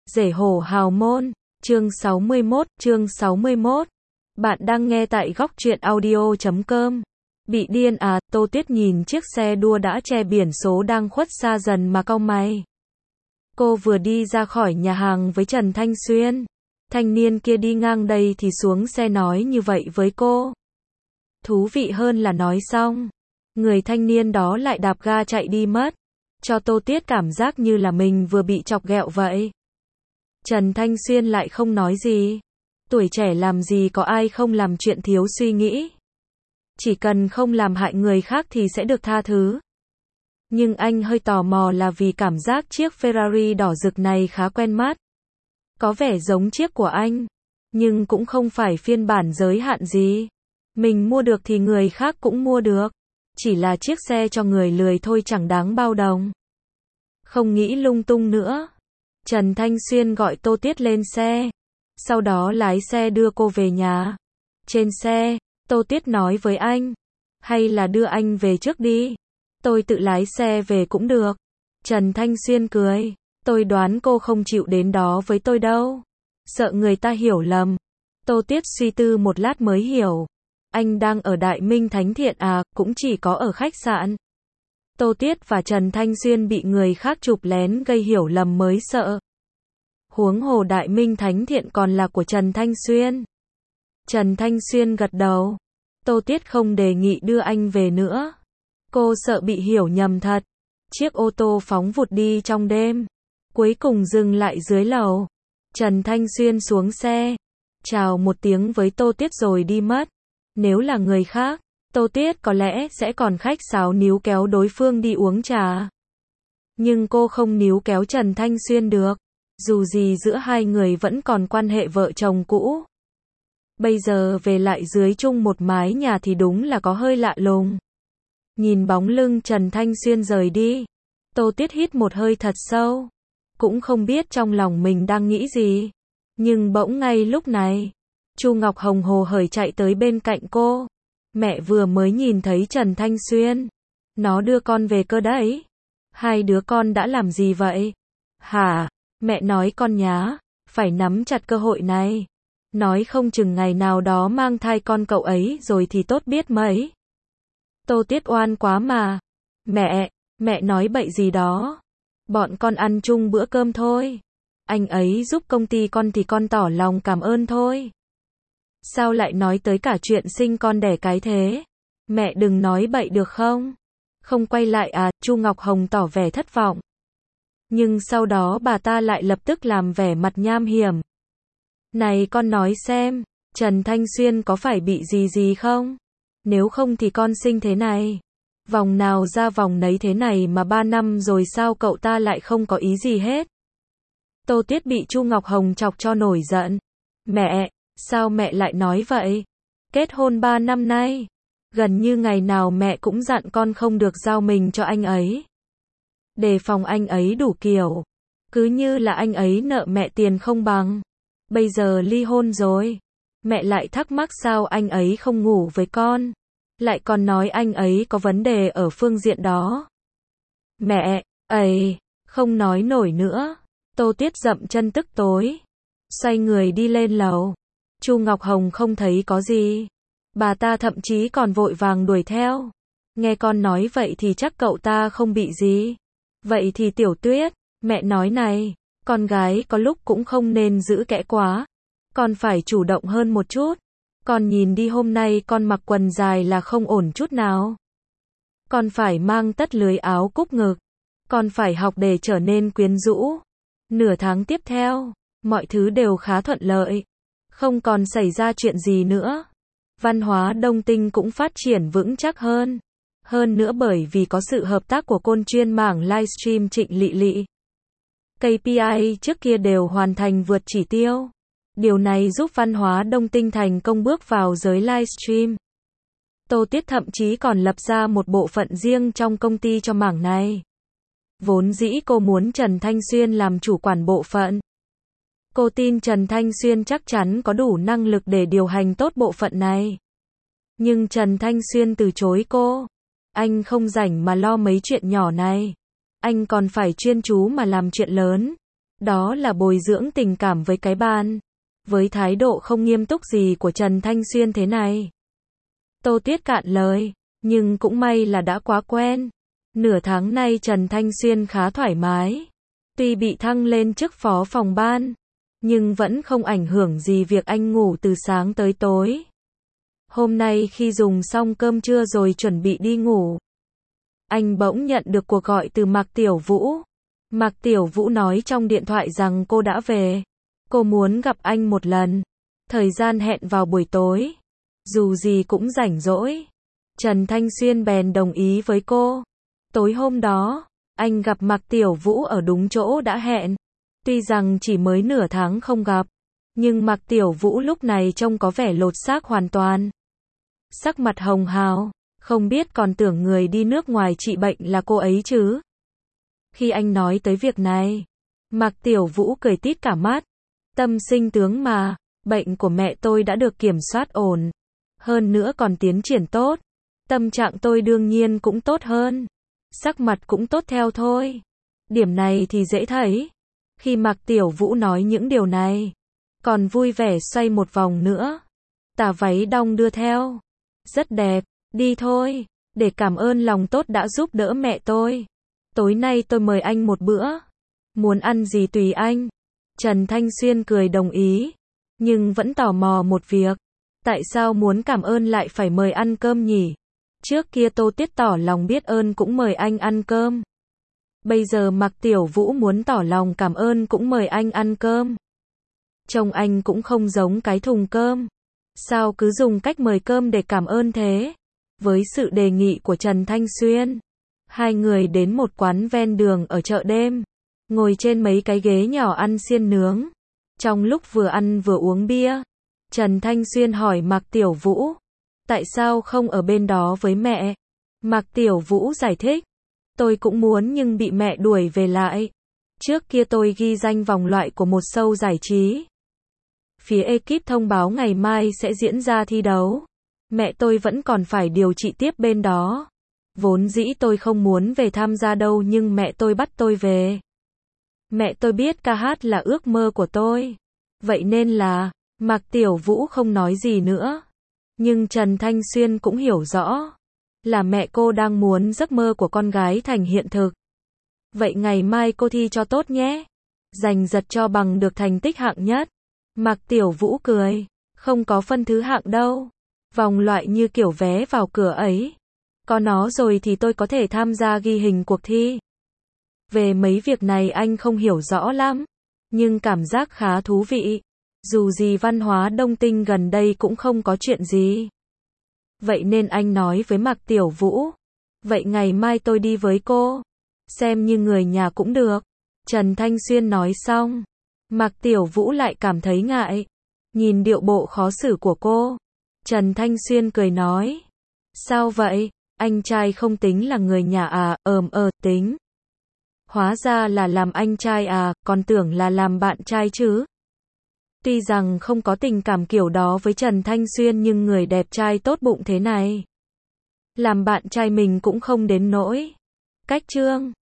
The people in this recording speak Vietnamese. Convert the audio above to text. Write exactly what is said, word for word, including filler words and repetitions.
Rể hổ hào môn, chương sáu mươi mốt, chương sáu mươi mốt. Bạn đang nghe tại góc truyện audio chấm com. Bị điên à, Tô Tuyết nhìn chiếc xe đua đã che biển số đang khuất xa dần mà cau mày. Cô vừa đi ra khỏi nhà hàng với Trần Thanh Xuyên. Thanh niên kia đi ngang đây thì xuống xe nói như vậy với cô. Thú vị hơn là nói xong, người thanh niên đó lại đạp ga chạy đi mất, cho Tô Tuyết cảm giác như là mình vừa bị chọc ghẹo vậy. Trần Thanh Xuyên lại không nói gì. Tuổi trẻ làm gì có ai không làm chuyện thiếu suy nghĩ. Chỉ cần không làm hại người khác thì sẽ được tha thứ. Nhưng anh hơi tò mò là vì cảm giác chiếc Ferrari đỏ rực này khá quen mắt. Có vẻ giống chiếc của anh, nhưng cũng không phải phiên bản giới hạn gì. Mình mua được thì người khác cũng mua được. Chỉ là chiếc xe cho người lười thôi, chẳng đáng bao đồng. Không nghĩ lung tung nữa. Trần Thanh Xuyên gọi Tô Tuyết lên xe. Sau đó lái xe đưa cô về nhà. Trên xe, Tô Tuyết nói với anh. Hay là đưa anh về trước đi. Tôi tự lái xe về cũng được. Trần Thanh Xuyên cười. Tôi đoán cô không chịu đến đó với tôi đâu. Sợ người ta hiểu lầm. Tô Tuyết suy tư một lát mới hiểu. Anh đang ở Đại Minh Thánh Thiện à, cũng chỉ có ở khách sạn. Tô Tuyết và Trần Thanh Xuyên bị người khác chụp lén gây hiểu lầm mới sợ. Huống hồ Đại Minh Thánh Thiện còn là của Trần Thanh Xuyên. Trần Thanh Xuyên gật đầu. Tô Tuyết không đề nghị đưa anh về nữa. Cô sợ bị hiểu nhầm thật. Chiếc ô tô phóng vụt đi trong đêm. Cuối cùng dừng lại dưới lầu. Trần Thanh Xuyên xuống xe. Chào một tiếng với Tô Tuyết rồi đi mất. Nếu là người khác, Tô Tuyết có lẽ sẽ còn khách sáo níu kéo đối phương đi uống trà. Nhưng cô không níu kéo Trần Thanh Xuyên được. Dù gì giữa hai người vẫn còn quan hệ vợ chồng cũ. Bây giờ về lại dưới chung một mái nhà thì đúng là có hơi lạ lùng. Nhìn bóng lưng Trần Thanh Xuyên rời đi, Tô Tuyết hít một hơi thật sâu. Cũng không biết trong lòng mình đang nghĩ gì. Nhưng bỗng ngay lúc này, Chu Ngọc Hồng hồ hởi chạy tới bên cạnh cô. Mẹ vừa mới nhìn thấy Trần Thanh Xuyên. Nó đưa con về cơ đấy. Hai đứa con đã làm gì vậy? Hả? Mẹ nói con nhá, phải nắm chặt cơ hội này. Nói không chừng ngày nào đó mang thai con cậu ấy rồi thì tốt biết mấy. Tô Tuyết oan quá mà. Mẹ, mẹ nói bậy gì đó. Bọn con ăn chung bữa cơm thôi. Anh ấy giúp công ty con thì con tỏ lòng cảm ơn thôi. Sao lại nói tới cả chuyện sinh con đẻ cái thế? Mẹ đừng nói bậy được không? Không quay lại à? Chu Ngọc Hồng tỏ vẻ thất vọng. Nhưng sau đó bà ta lại lập tức làm vẻ mặt nham hiểm. Này con nói xem, Trần Thanh Xuyên có phải bị gì gì không? Nếu không thì con sinh thế này. Vòng nào ra vòng nấy thế này mà ba năm rồi sao cậu ta lại không có ý gì hết? Tô Tuyết bị Chu Ngọc Hồng chọc cho nổi giận. Mẹ, sao mẹ lại nói vậy? Kết hôn ba năm nay, gần như ngày nào mẹ cũng dặn con không được giao mình cho anh ấy. Đề phòng anh ấy đủ kiểu. Cứ như là anh ấy nợ mẹ tiền không bằng. Bây giờ ly hôn rồi. Mẹ lại thắc mắc sao anh ấy không ngủ với con. Lại còn nói anh ấy có vấn đề ở phương diện đó. Mẹ, ấy, không nói nổi nữa. Tô Tuyết dậm chân tức tối. Xoay người đi lên lầu. Chu Ngọc Hồng không thấy có gì. Bà ta thậm chí còn vội vàng đuổi theo. Nghe con nói vậy thì chắc cậu ta không bị gì. Vậy thì Tiểu Tuyết, mẹ nói này, con gái có lúc cũng không nên giữ kẽ quá. Con phải chủ động hơn một chút. Con nhìn đi hôm nay con mặc quần dài là không ổn chút nào. Con phải mang tất lưới áo cúc ngực. Con phải học để trở nên quyến rũ. Nửa tháng tiếp theo, mọi thứ đều khá thuận lợi. Không còn xảy ra chuyện gì nữa. Văn hóa Đông Tinh cũng phát triển vững chắc hơn. Hơn nữa bởi vì có sự hợp tác của côn chuyên mảng livestream Trịnh Lị Lị. ca pê i trước kia đều hoàn thành vượt chỉ tiêu. Điều này giúp Văn hóa Đông Tinh thành công bước vào giới livestream. Tô Tuyết thậm chí còn lập ra một bộ phận riêng trong công ty cho mảng này. Vốn dĩ cô muốn Trần Thanh Xuyên làm chủ quản bộ phận. Cô tin Trần Thanh Xuyên chắc chắn có đủ năng lực để điều hành tốt bộ phận này. Nhưng Trần Thanh Xuyên từ chối cô. Anh không rảnh mà lo mấy chuyện nhỏ này. Anh còn phải chuyên chú mà làm chuyện lớn. Đó là bồi dưỡng tình cảm với cái ban. Với thái độ không nghiêm túc gì của Trần Thanh Xuyên thế này. Tô Tuyết cạn lời, nhưng cũng may là đã quá quen. Nửa tháng nay Trần Thanh Xuyên khá thoải mái. Tuy bị thăng lên chức phó phòng ban, nhưng vẫn không ảnh hưởng gì việc anh ngủ từ sáng tới tối. Hôm nay khi dùng xong cơm trưa rồi chuẩn bị đi ngủ, anh bỗng nhận được cuộc gọi từ Mạc Tiểu Vũ. Mạc Tiểu Vũ nói trong điện thoại rằng cô đã về. Cô muốn gặp anh một lần. Thời gian hẹn vào buổi tối. Dù gì cũng rảnh rỗi. Trần Thanh Xuyên bèn đồng ý với cô. Tối hôm đó, anh gặp Mạc Tiểu Vũ ở đúng chỗ đã hẹn. Tuy rằng chỉ mới nửa tháng không gặp, nhưng Mạc Tiểu Vũ lúc này trông có vẻ lột xác hoàn toàn. Sắc mặt hồng hào, không biết còn tưởng người đi nước ngoài trị bệnh là cô ấy chứ. Khi anh nói tới việc này, Mạc Tiểu Vũ cười tít cả mắt. Tâm sinh tướng mà, bệnh của mẹ tôi đã được kiểm soát ổn. Hơn nữa còn tiến triển tốt. Tâm trạng tôi đương nhiên cũng tốt hơn. Sắc mặt cũng tốt theo thôi. Điểm này thì dễ thấy. Khi Mạc Tiểu Vũ nói những điều này, còn vui vẻ xoay một vòng nữa. Tà váy đong đưa theo. Rất đẹp, đi thôi, để cảm ơn lòng tốt đã giúp đỡ mẹ tôi. Tối nay tôi mời anh một bữa. Muốn ăn gì tùy anh. Trần Thanh Xuyên cười đồng ý, nhưng vẫn tò mò một việc. Tại sao muốn cảm ơn lại phải mời ăn cơm nhỉ? Trước kia Tô Tuyết tỏ lòng biết ơn cũng mời anh ăn cơm. Bây giờ Mạc Tiểu Vũ muốn tỏ lòng cảm ơn cũng mời anh ăn cơm. Trông anh cũng không giống cái thùng cơm. Sao cứ dùng cách mời cơm để cảm ơn thế? Với sự đề nghị của Trần Thanh Xuyên, hai người đến một quán ven đường ở chợ đêm. Ngồi trên mấy cái ghế nhỏ ăn xiên nướng. Trong lúc vừa ăn vừa uống bia, Trần Thanh Xuyên hỏi Mạc Tiểu Vũ. Tại sao không ở bên đó với mẹ? Mạc Tiểu Vũ giải thích. Tôi cũng muốn nhưng bị mẹ đuổi về lại. Trước kia tôi ghi danh vòng loại của một show giải trí. Phía ekip thông báo ngày mai sẽ diễn ra thi đấu. Mẹ tôi vẫn còn phải điều trị tiếp bên đó. Vốn dĩ tôi không muốn về tham gia đâu nhưng mẹ tôi bắt tôi về. Mẹ tôi biết ca hát là ước mơ của tôi. Vậy nên là, Mạc Tiểu Vũ không nói gì nữa. Nhưng Trần Thanh Xuyên cũng hiểu rõ. Là mẹ cô đang muốn giấc mơ của con gái thành hiện thực. Vậy ngày mai cô thi cho tốt nhé. Giành giật cho bằng được thành tích hạng nhất. Mạc Tiểu Vũ cười. Không có phân thứ hạng đâu. Vòng loại như kiểu vé vào cửa ấy. Có nó rồi thì tôi có thể tham gia ghi hình cuộc thi. Về mấy việc này anh không hiểu rõ lắm. Nhưng cảm giác khá thú vị. Dù gì văn hóa Đông Tinh gần đây cũng không có chuyện gì. Vậy nên anh nói với Mạc Tiểu Vũ. Vậy ngày mai tôi đi với cô. Xem như người nhà cũng được. Trần Thanh Xuyên nói xong. Mạc Tiểu Vũ lại cảm thấy ngại. Nhìn điệu bộ khó xử của cô. Trần Thanh Xuyên cười nói. Sao vậy? Anh trai không tính là người nhà à? Ờm ờ tính. Hóa ra là làm anh trai à, còn tưởng là làm bạn trai chứ. Tuy rằng không có tình cảm kiểu đó với Trần Thanh Xuyên nhưng người đẹp trai tốt bụng thế này. Làm bạn trai mình cũng không đến nỗi. Cách chương